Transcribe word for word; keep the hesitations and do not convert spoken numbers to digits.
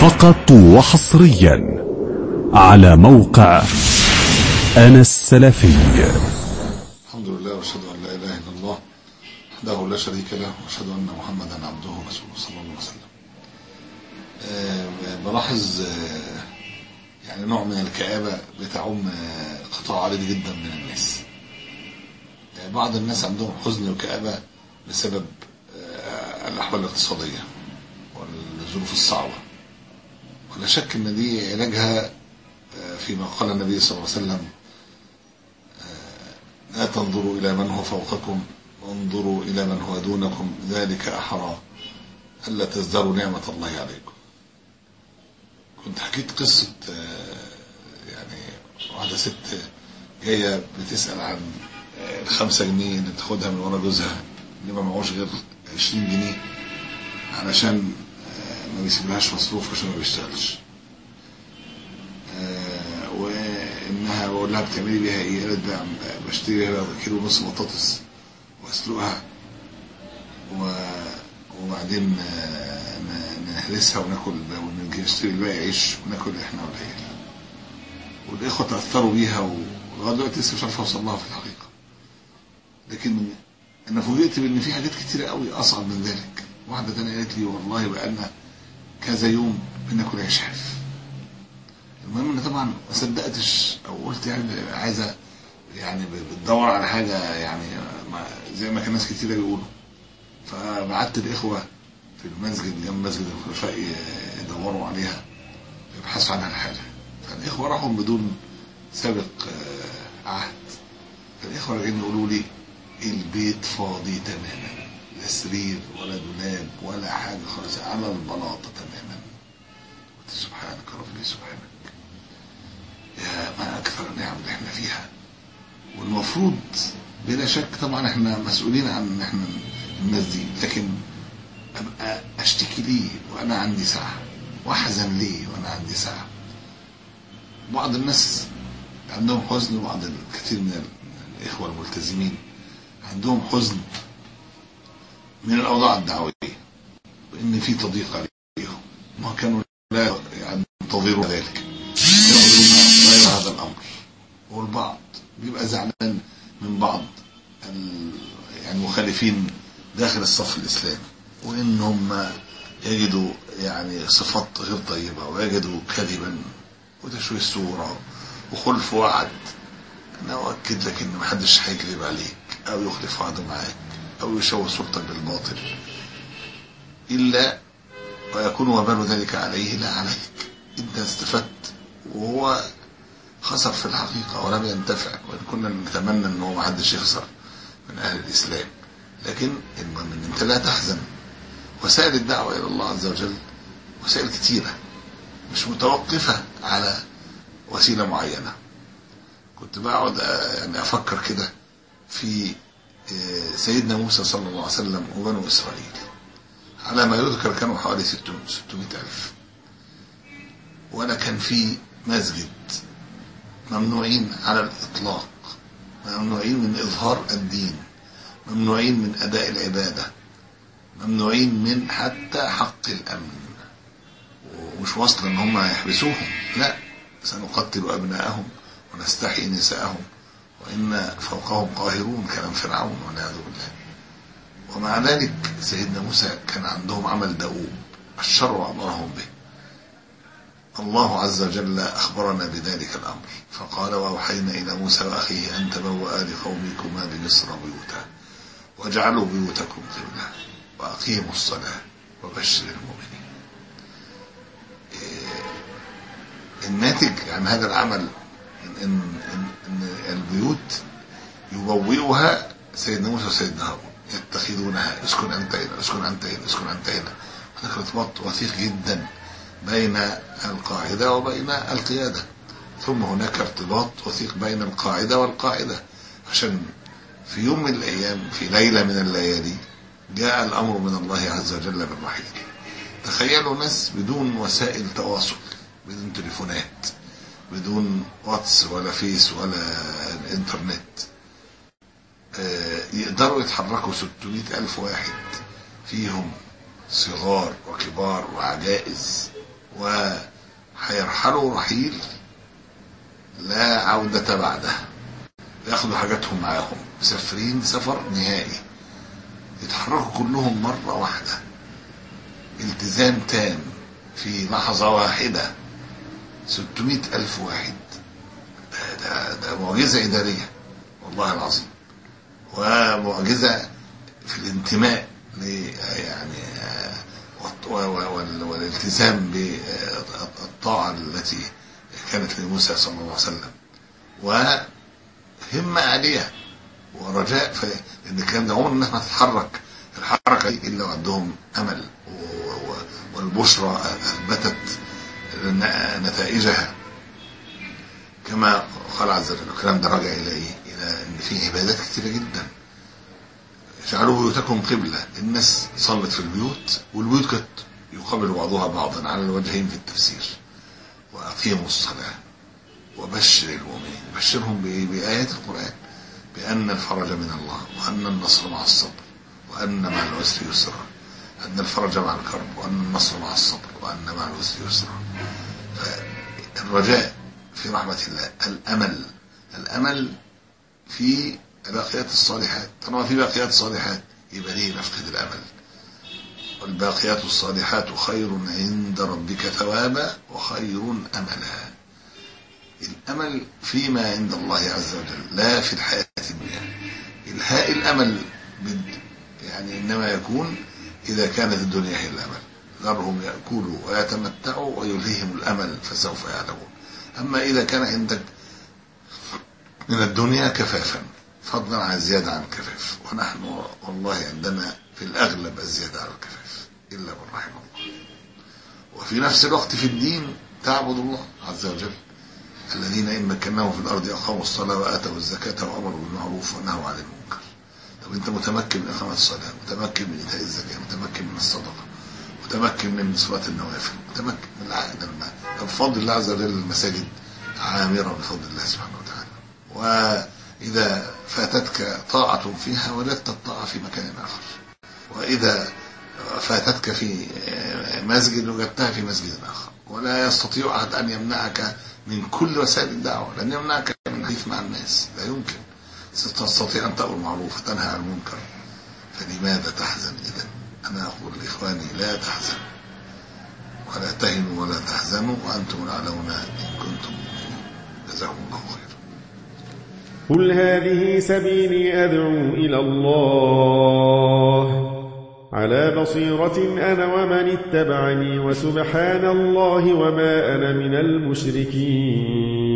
فقط وحصريا على موقع أنا السلفي. الحمد لله واشهد ان لا اله الا الله وحده لا شريك له واشهد ان محمدا عبده ورسوله صلى الله عليه وسلم. أه بلاحظ أه يعني نوع من الكآبة بتعم أه قطاع عريض جدا من الناس. أه بعض الناس عندهم حزن وكآبة بسبب أه الأحوال الاقتصادية والظروف الصعبة، ولا شك ان دي علاجها أه فيما قال النبي صلى الله عليه وسلم: لا تنظروا إلى من هو فوقكم وانظروا إلى من هو دونكم، ذلك أحرى ألا تزدروا نعمة الله عليكم. كنت حكيت قصة يعني واحدة ست جاية بتسأل عن الخمسة جنيه اللي بتاخدها من ورا جوزها اللي ما معوش غير عشرين جنيه علشان ما بيسيبلهاش مصروف عشان ما بيشتغلش، وانها بقول لها بتعملي بيها ايه؟ قالت بشتري بيها كيلو ونص بطاطس واسلقها وبعدين نهرسها وناكل ونشتري الباقي عيش وناكل احنا والعيال. والاخوه تاثروا بيها ولغايه دلوقتي لسه مش عارف اوصل لها في الحقيقه، لكن انا فوجئت بان في حاجات كتيره قوي اصعب من ذلك. واحده ثانيه قالت لي: والله بقى لنا كذا يوم بناكل عيش حاف. المهم ان طبعا ما صدقتش او قلت يعني عايزه يعني بتدور على حاجه يعني زي ما كان ناس كتير بيقولوا، فبعت الاخوه في المسجد جنب مسجد الخلفاء يدوروا عليها يبحثوا عنها الحاله. فالاخوه راحوا بدون سابق عهد، فالاخوه راجعين يقولوا لي: البيت فاضي تماما، لا سرير ولا دولاب ولا حاجه خالص، على البلاطه تماما. قلت: سبحانك ربي سبحانك، يا ما أكثر النعم اللي احنا فيها. والمفروض بلا شك طبعا احنا مسؤولين عن احنا الناس دي، لكن أبقى أشتكي ليه وأنا عندي ساعة، وأحزن ليه وأنا عندي ساعة؟ بعض الناس عندهم حزن، وبعض الكثير من الإخوة الملتزمين عندهم حزن من الأوضاع الدعوية، وإن في تضييق عليهم، ما كانوا لا ينتظروا ذلك، غير هذا الأمر. والبعض بيبقى زعلان من بعض يعني مخالفين داخل الصف الإسلامي، وإنهم يجدوا يعني صفات غير طيبة، ويجدوا كذبا وتشويه صورة وخلف وعد. أنا أؤكد لك إن محدش هيكذب عليك أو يخلف وعده معاك أو يشوه صورتك بالباطل إلا ويكون وبال ذلك عليه لا عليك. أنت استفدت وهو خسر في الحقيقة ولم ينتفع، وإن كنا نتمنى أنه ما حدش يخسر من أهل الإسلام، لكن المهم أن أنت لا تحزن. وسائل الدعوة إلى الله عز وجل وسائل كتيرة مش متوقفة على وسيلة معينة. كنت بقعد يعني أفكر كده في سيدنا موسى صلى الله عليه وسلم وبنو إسرائيل، على ما يذكر كانوا حوالي ستمائة ألف، وأنا كان في مسجد ممنوعين على الإطلاق، ممنوعين من إظهار الدين، ممنوعين من أداء العبادة، ممنوعين من حتى حق الأمن. ومش واصل أن هم يحبسوهم، لا، سنقتل أبناءهم ونستحيي نساءهم وإن فوقهم قاهرون، كلام فرعون والعياذ بالله. ومع ذلك سيدنا موسى كان عندهم عمل دؤوب، الشر أمرهم به. الله عز وجل أخبرنا بذلك الأمر فقال: وأوحينا إلى موسى وأخيه أن تبوأ لقومكما بمصر بيوتا واجعلوا بيوتكم قبلة وأقيموا الصلاة وبشر المؤمنين. الناتج عن هذا العمل إن, إن, إن البيوت يبوئها سيدنا موسى وسيدنا هارون، يتخذونها اسكن أنت هنا اسكن أنت هنا اسكن أنت هنا. هذا ارتباط وثيق جدا بين القاعدة وبين القيادة. ثم هناك ارتباط وثيق بين القاعدة والقاعدة، عشان في يوم من الأيام في ليلة من الليالي جاء الأمر من الله عز وجل بالرحيل. تخيلوا ناس بدون وسائل تواصل، بدون تليفونات، بدون واتس ولا فيس ولا الانترنت، يقدروا يتحركوا ستمائة ألف واحد، فيهم صغار وكبار وعجائز وهيرحلوا رحيل لا عودة بعده، ياخدوا حاجاتهم معاهم، مسافرين سفر نهائي، يتحركوا كلهم مرة واحدة، التزام تام في لحظة واحدة، ستمائة ألف واحد. ده, ده, ده معجزة إدارية والله العظيم، ومعجزة في الانتماء يعني والالتزام بالطاعة التي كانت لموسى صلى الله عليه وسلم، وهمة عالية ورجاء، لأن كان ده عمر الناس ما تتحرك الحركة دي إلا وعندهم أمل، والبشرى أثبتت نتائجها كما قال عز وجل. الكلام ده راجع إلى إيه؟ إلى أن في عبادات كثيرة جدا. اجعلوا بيوتكم قبلة، الناس صلت في البيوت، والبيوت كانت يقابل بعضها بعضا على الوجهين في التفسير. وأقيموا الصلاة وبشر المؤمنين، بشرهم بآيات القرآن بأن الفرج من الله، وأن النصر مع الصبر، وأن مع العسر يسرا، أن الفرج مع الكرب، وأن النصر مع الصبر، وأن مع العسر يسرا. فالرجاء في رحمة الله، الأمل الأمل في باقيات الصالحات. طالما في باقيات الصالحات يبقى ليه نفقد الأمل؟ والباقيات الصالحات خير عند ربك ثوابا وخير أملا. الأمل فيما عند الله عز وجل لا في الحياة الدنيا. الهاء الأمل يعني إنما يكون إذا كانت الدنيا هي الأمل. ذرهم يأكلوا ويتمتعوا ويلهيهم الأمل فسوف يعلمون. أما إذا كان عندك من الدنيا كفافا فضلا عن الزيادة عن الكفاف، ونحن والله عندنا في الأغلب الزيادة عن الكفاف إلا من رحم الله. وفي نفس الوقت في الدين تعبد الله عز وجل، الذين إن مكناهم في الأرض أقاموا الصلاة وآتوا الزكاة وأمروا بالمعروف ونهوا عن المنكر. طب أنت متمكن من إقامة الصلاة، متمكن من إيتاء الزكاة، متمكن من الصدقة، متمكن من صلاة النوافل، متمكن من العقد الماء. بفضل الله عز وجل المساجد عامرة بفضل الله سبحانه وتعالى. وإذا فاتتك طاعة فيها وجدت الطاعة في مكان آخر، وإذا فاتتك في مسجد وجدتها في مسجد آخر. ولا يستطيع أحد أن يمنعك من كل وسائل الدعوة، لن يمنعك من الحديث مع الناس، لا يمكن. ستستطيع أن تأمر بالمعروف وتنهى عن المنكر، فلماذا تحزن إذن؟ أنا أقول لإخواني لا تحزنوا ولا تهنوا ولا تحزنوا وأنتم الأعلون إن كنتم مؤمنين. جزاكم الله خيرا. قل هذه سبيلي أدعو إلى الله على بصيرة أنا ومن اتبعني، وسبحان الله وما أنا من المشركين.